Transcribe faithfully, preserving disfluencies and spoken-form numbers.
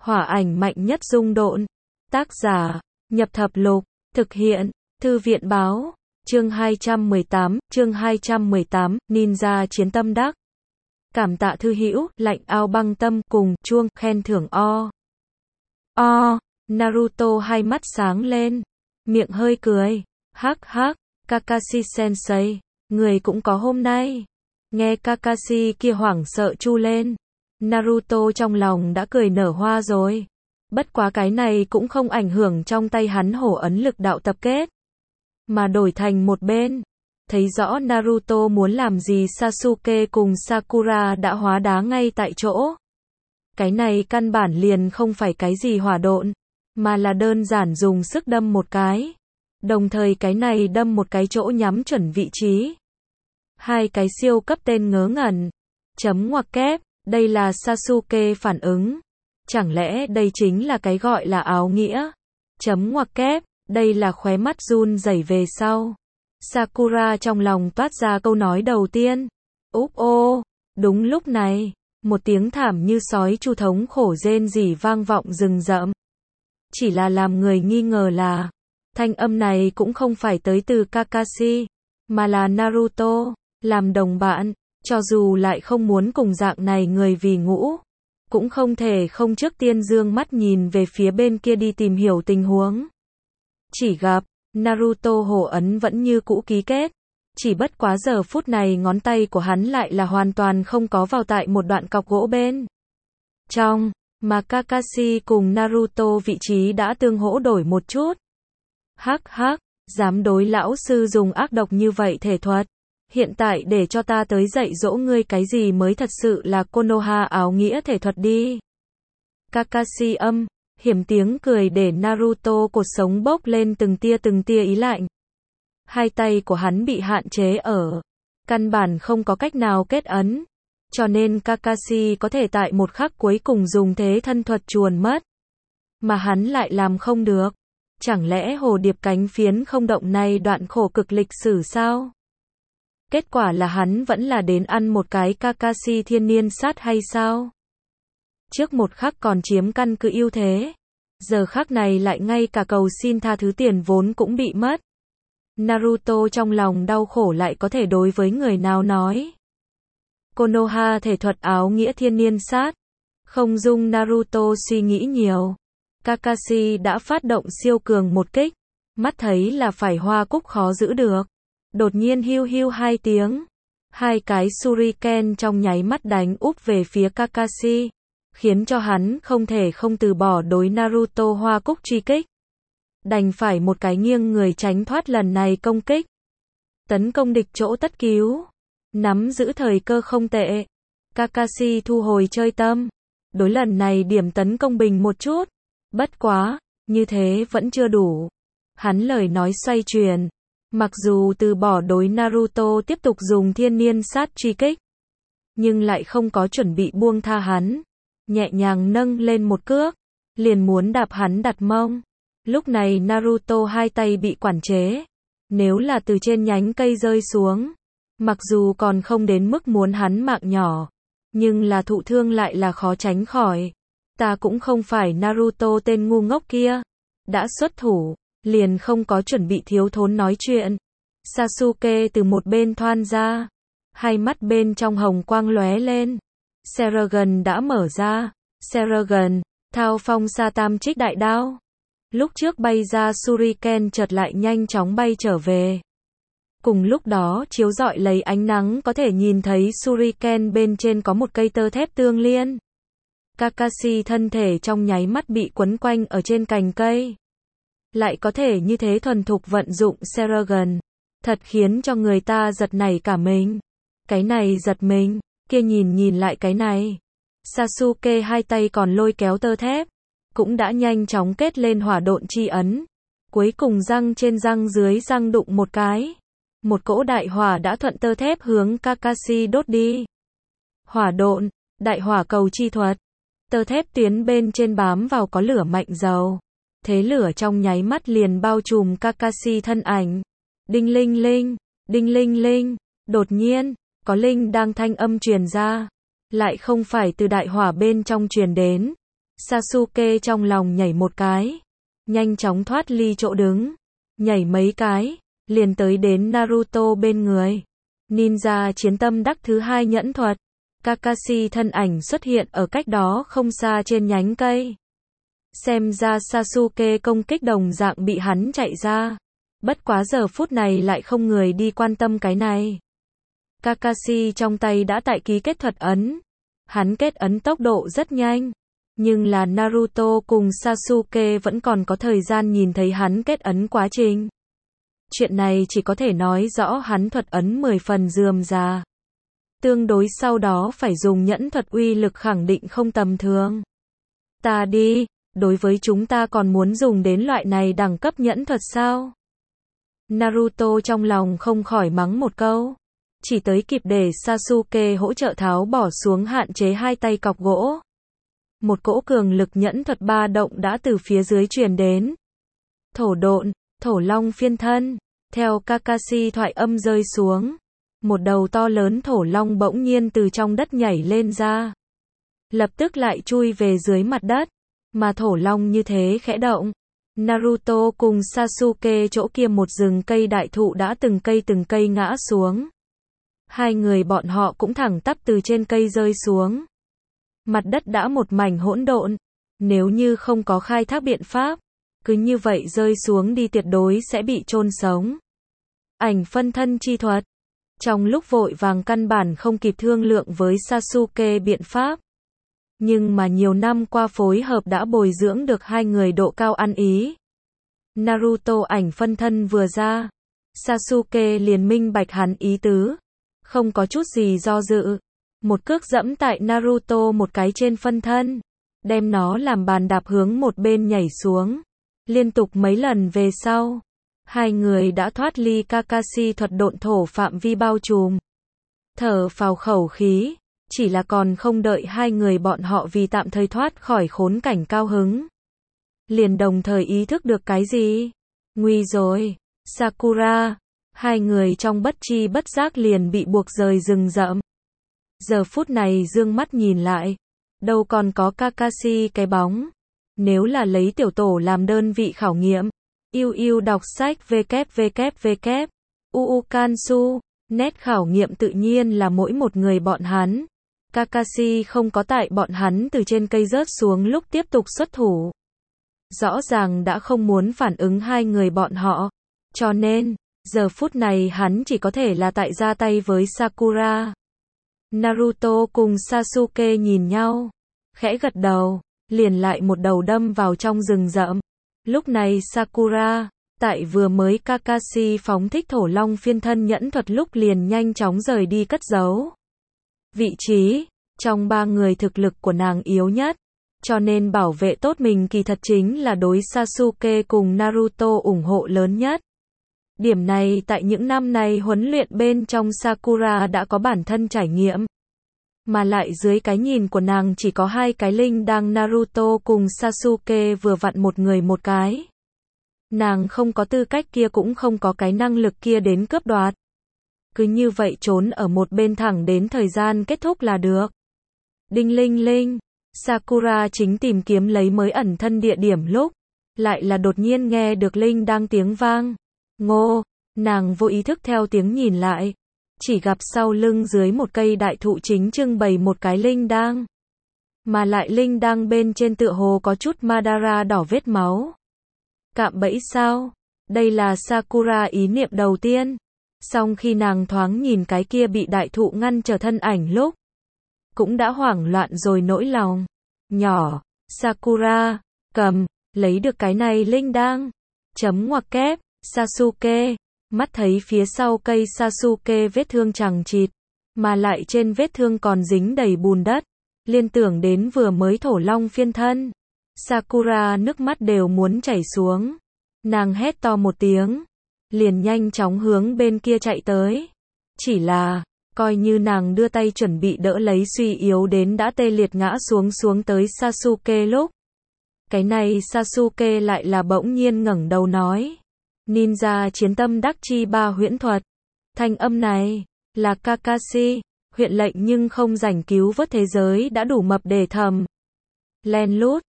Hỏa ảnh mạnh nhất dung độn. Tác giả, Nhập Thập Lục, thực hiện, Thư viện báo, chương hai trăm mười tám, chương hai trăm mười tám, Ninja chiến tâm đắc. Cảm tạ thư hữu, lạnh ao băng tâm, cùng, chuông, khen thưởng o. O, Naruto hai mắt sáng lên, miệng hơi cười, hắc hắc, Kakashi sensei, người cũng có hôm nay. Nghe Kakashi kia hoảng sợ chu lên, Naruto trong lòng đã cười nở hoa rồi. Bất quá cái này cũng không ảnh hưởng trong tay hắn hổ ấn lực đạo tập kết, mà đổi thành một bên. Thấy rõ Naruto muốn làm gì, Sasuke cùng Sakura đã hóa đá ngay tại chỗ. Cái này căn bản liền không phải cái gì hỏa độn, mà là đơn giản dùng sức đâm một cái. Đồng thời cái này đâm một cái chỗ nhắm chuẩn vị trí. Hai cái siêu cấp tên ngớ ngẩn. Chấm ngoặc kép, đây là Sasuke phản ứng. Chẳng lẽ đây chính là cái gọi là áo nghĩa? Chấm ngoặc kép, đây là khóe mắt run rẩy về sau. Sakura trong lòng toát ra câu nói đầu tiên. Úp ô, đúng lúc này, một tiếng thảm như sói chu thống khổ rên rỉ vang vọng rừng rậm. Chỉ là làm người nghi ngờ là, thanh âm này cũng không phải tới từ Kakashi, mà là Naruto. Làm đồng bạn, cho dù lại không muốn cùng dạng này người vì ngũ, cũng không thể không trước tiên dương mắt nhìn về phía bên kia đi tìm hiểu tình huống. Chỉ gặp, Naruto hổ ấn vẫn như cũ ký kết, chỉ bất quá giờ phút này ngón tay của hắn lại là hoàn toàn không có vào tại một đoạn cọc gỗ bên trong, mà Kakashi cùng Naruto vị trí đã tương hỗ đổi một chút. Hắc hắc, dám đối lão sư dùng ác độc như vậy thể thuật. Hiện tại để cho ta tới dạy dỗ ngươi cái gì mới thật sự là Konoha áo nghĩa thể thuật đi. Kakashi âm, hiểm tiếng cười để Naruto cột sống bốc lên từng tia từng tia ý lạnh. Hai tay của hắn bị hạn chế ở, căn bản không có cách nào kết ấn, cho nên Kakashi có thể tại một khắc cuối cùng dùng thế thân thuật chuồn mất. Mà hắn lại làm không được. Chẳng lẽ hồ điệp cánh phiến không động này đoạn khổ cực lịch sử sao? Kết quả là hắn vẫn là đến ăn một cái Kakashi thiên niên sát hay sao? Trước một khắc còn chiếm căn cứ ưu thế, giờ khắc này lại ngay cả cầu xin tha thứ tiền vốn cũng bị mất. Naruto trong lòng đau khổ lại có thể đối với người nào nói. Konoha thể thuật áo nghĩa thiên niên sát. Không dung Naruto suy nghĩ nhiều. Kakashi đã phát động siêu cường một kích. Mắt thấy là phải hoa cúc khó giữ được. Đột nhiên hiu hiu hai tiếng. Hai cái shuriken trong nháy mắt đánh úp về phía Kakashi. Khiến cho hắn không thể không từ bỏ đối Naruto hoa cúc truy kích. Đành phải một cái nghiêng người tránh thoát lần này công kích. Tấn công địch chỗ tất cứu. Nắm giữ thời cơ không tệ. Kakashi thu hồi chơi tâm. Đối lần này điểm tấn công bình một chút. Bất quá, như thế vẫn chưa đủ. Hắn lời nói xoay chuyển. Mặc dù từ bỏ đối Naruto tiếp tục dùng thiên niên sát truy kích, nhưng lại không có chuẩn bị buông tha hắn. Nhẹ nhàng nâng lên một cước, liền muốn đạp hắn đặt mông. Lúc này Naruto hai tay bị quản chế. Nếu là từ trên nhánh cây rơi xuống, mặc dù còn không đến mức muốn hắn mạng nhỏ, nhưng là thụ thương lại là khó tránh khỏi. Ta cũng không phải Naruto tên ngu ngốc kia. Đã xuất thủ, liền không có chuẩn bị thiếu thốn nói chuyện. Sasuke từ một bên thoăn ra. Hai mắt bên trong hồng quang lóe lên. Sharingan đã mở ra. Sharingan, thao phong sa tam trích đại đao. Lúc trước bay ra shuriken chợt lại nhanh chóng bay trở về. Cùng lúc đó chiếu rọi lấy ánh nắng có thể nhìn thấy shuriken bên trên có một cây tơ thép tương liên. Kakashi thân thể trong nháy mắt bị quấn quanh ở trên cành cây. Lại có thể như thế thuần thục vận dụng Sharingan. Thật khiến cho người ta giật nảy cả mình. Cái này giật mình, kia nhìn nhìn lại cái này. Sasuke hai tay còn lôi kéo tơ thép. Cũng đã nhanh chóng kết lên hỏa độn chi ấn. Cuối cùng răng trên răng dưới răng đụng một cái. Một cỗ đại hỏa đã thuận tơ thép hướng Kakashi đốt đi. Hỏa độn, đại hỏa cầu chi thuật. Tơ thép tuyến bên trên bám vào có lửa mạnh dầu. Thế lửa trong nháy mắt liền bao trùm Kakashi thân ảnh. Đinh linh linh, đinh linh linh. Đột nhiên, có linh đang thanh âm truyền ra. Lại không phải từ đại hỏa bên trong truyền đến. Sasuke trong lòng nhảy một cái, nhanh chóng thoát ly chỗ đứng, nhảy mấy cái, liền tới đến Naruto bên người. Ninja chiến tâm đắc thứ hai nhẫn thuật. Kakashi thân ảnh xuất hiện ở cách đó không xa trên nhánh cây. Xem ra Sasuke công kích đồng dạng bị hắn chạy ra. Bất quá giờ phút này lại không người đi quan tâm cái này. Kakashi trong tay đã tại ký kết thuật ấn. Hắn kết ấn tốc độ rất nhanh. Nhưng là Naruto cùng Sasuke vẫn còn có thời gian nhìn thấy hắn kết ấn quá trình. Chuyện này chỉ có thể nói rõ hắn thuật ấn mười phần rườm rà. Tương đối sau đó phải dùng nhẫn thuật uy lực khẳng định không tầm thường. Ta đi, đối với chúng ta còn muốn dùng đến loại này đẳng cấp nhẫn thuật sao? Naruto trong lòng không khỏi mắng một câu. Chỉ tới kịp để Sasuke hỗ trợ tháo bỏ xuống hạn chế hai tay cọc gỗ. Một cỗ cường lực nhẫn thuật ba động đã từ phía dưới truyền đến. Thổ độn, thổ long phiên thân. Theo Kakashi thoại âm rơi xuống. Một đầu to lớn thổ long bỗng nhiên từ trong đất nhảy lên ra. Lập tức lại chui về dưới mặt đất. Mà thổ long như thế khẽ động. Naruto cùng Sasuke chỗ kia một rừng cây đại thụ đã từng cây từng cây ngã xuống. Hai người bọn họ cũng thẳng tắp từ trên cây rơi xuống. Mặt đất đã một mảnh hỗn độn. Nếu như không có khai thác biện pháp, cứ như vậy rơi xuống đi tuyệt đối sẽ bị chôn sống. Ảnh phân thân chi thuật. Trong lúc vội vàng căn bản không kịp thương lượng với Sasuke biện pháp. Nhưng mà nhiều năm qua phối hợp đã bồi dưỡng được hai người độ cao ăn ý. Naruto ảnh phân thân vừa ra. Sasuke liền minh bạch hắn ý tứ. Không có chút gì do dự. Một cước dẫm tại Naruto một cái trên phân thân. Đem nó làm bàn đạp hướng một bên nhảy xuống. Liên tục mấy lần về sau. Hai người đã thoát ly Kakashi thuật độn thổ phạm vi bao trùm. Thở phào khẩu khí. Chỉ là còn không đợi hai người bọn họ vì tạm thời thoát khỏi khốn cảnh cao hứng. Liền đồng thời ý thức được cái gì? Nguy rồi. Sakura. Hai người trong bất chi bất giác liền bị buộc rời rừng rậm. Giờ phút này dương mắt nhìn lại. Đâu còn có Kakashi cái bóng. Nếu là lấy tiểu tổ làm đơn vị khảo nghiệm. Yêu yêu đọc sách www. uu Kansu. Nét khảo nghiệm tự nhiên là mỗi một người bọn hắn. Kakashi không có tại bọn hắn từ trên cây rớt xuống lúc tiếp tục xuất thủ. Rõ ràng đã không muốn phản ứng hai người bọn họ. Cho nên, giờ phút này hắn chỉ có thể là tại ra tay với Sakura. Naruto cùng Sasuke nhìn nhau. Khẽ gật đầu, liền lại một đầu đâm vào trong rừng rậm. Lúc này Sakura, tại vừa mới Kakashi phóng thích thổ long phiên thân nhẫn thuật lúc liền nhanh chóng rời đi cất giấu. Vị trí, trong ba người thực lực của nàng yếu nhất, cho nên bảo vệ tốt mình kỳ thật chính là đối Sasuke cùng Naruto ủng hộ lớn nhất. Điểm này tại những năm này huấn luyện bên trong Sakura đã có bản thân trải nghiệm. Mà lại dưới cái nhìn của nàng chỉ có hai cái linh đang Naruto cùng Sasuke vừa vặn một người một cái. Nàng không có tư cách kia cũng không có cái năng lực kia đến cướp đoạt. Cứ như vậy trốn ở một bên thẳng đến thời gian kết thúc là được. Đinh linh linh, Sakura chính tìm kiếm lấy mới ẩn thân địa điểm lúc, lại là đột nhiên nghe được linh đang tiếng vang. Ngô, nàng vô ý thức theo tiếng nhìn lại, chỉ gặp sau lưng dưới một cây đại thụ chính trưng bày một cái linh đang. Mà lại linh đang bên trên tựa hồ có chút Madara đỏ vết máu. Cạm bẫy sao? Đây là Sakura ý niệm đầu tiên. Song khi nàng thoáng nhìn cái kia bị đại thụ ngăn trở thân ảnh lúc, cũng đã hoảng loạn rồi nỗi lòng. Nhỏ, Sakura, cầm, lấy được cái này linh đang. Chấm ngoặc kép, Sasuke, mắt thấy phía sau cây Sasuke vết thương chằng chịt, mà lại trên vết thương còn dính đầy bùn đất, liên tưởng đến vừa mới thổ long phiên thân. Sakura nước mắt đều muốn chảy xuống. Nàng hét to một tiếng, liền nhanh chóng hướng bên kia chạy tới. Chỉ là, coi như nàng đưa tay chuẩn bị đỡ lấy suy yếu đến đã tê liệt ngã xuống xuống tới Sasuke lúc. Cái này Sasuke lại là bỗng nhiên ngẩng đầu nói. Ninja chiến tâm đắc chi ba huyễn thuật. Thanh âm này, là Kakashi, huyện lệnh nhưng không rảnh cứu vớt thế giới đã đủ mập để thầm. Len lút,